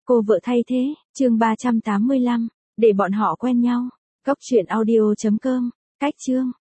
Cô vợ thay thế, chương 385, để bọn họ quen nhau. Cốc truyện audio.com, cách chương.